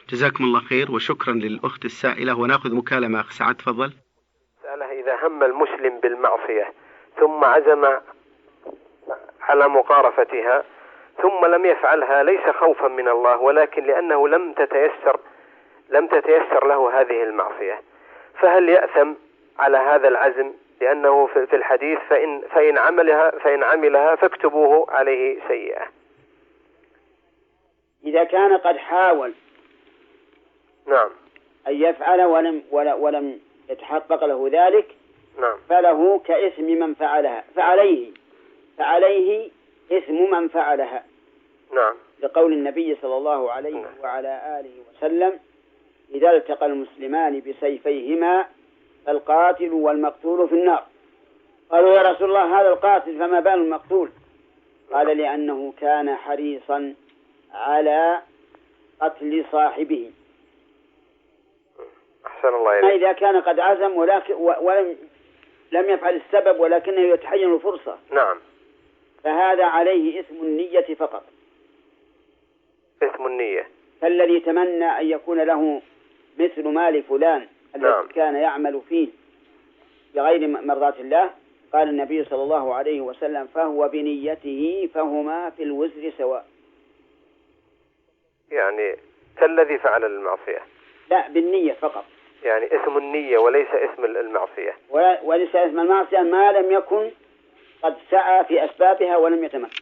جزاكم الله خير وشكرا للأخت السائلة. ونأخذ مكالمة. أخ سعد تفضل. سأله إذا هم المسلم بالمعصية ثم عزم على مقارفتها ثم لم يفعلها ليس خوفا من الله ولكن لأنه لم تتيسر له هذه المعصية، فهل يأثم على هذا العزم؟ لأنه في الحديث فإن عملها فاكتبوه عليه سيئة. إذا كان قد حاول نعم أن يفعل ولم يتحقق له ذلك، نعم، فله كإثم من فعلها، فعليه إثم من فعلها. نعم، لقول النبي صلى الله عليه وعلى آله وسلم: إذا التقى المسلمان بسيفيهما القاتل والمقتول في النار. قالوا: يا رسول الله، هذا القاتل فما بال المقتول؟ قال: لأنه كان حريصا على قتل صاحبه. أحسن الله إليك. إذا كان قد عزم ولم يفعل السبب ولكنه يتحين الفرصة، نعم، فهذا عليه إثم النية فقط. إثم النية. فالذي تمنى أن يكون له مثل مال فلان الذي نعم. كان يعمل فيه بغير مرضاة الله، قال النبي صلى الله عليه وسلم: فهو بنيته فهما في الوزر سواء. يعني كالذي فعل المعصية. لا، بالنية فقط. يعني اسم النية وليس اسم المعصية. وليس اسم المعصية ما لم يكن قد سعى في أسبابها ولم يتمكن.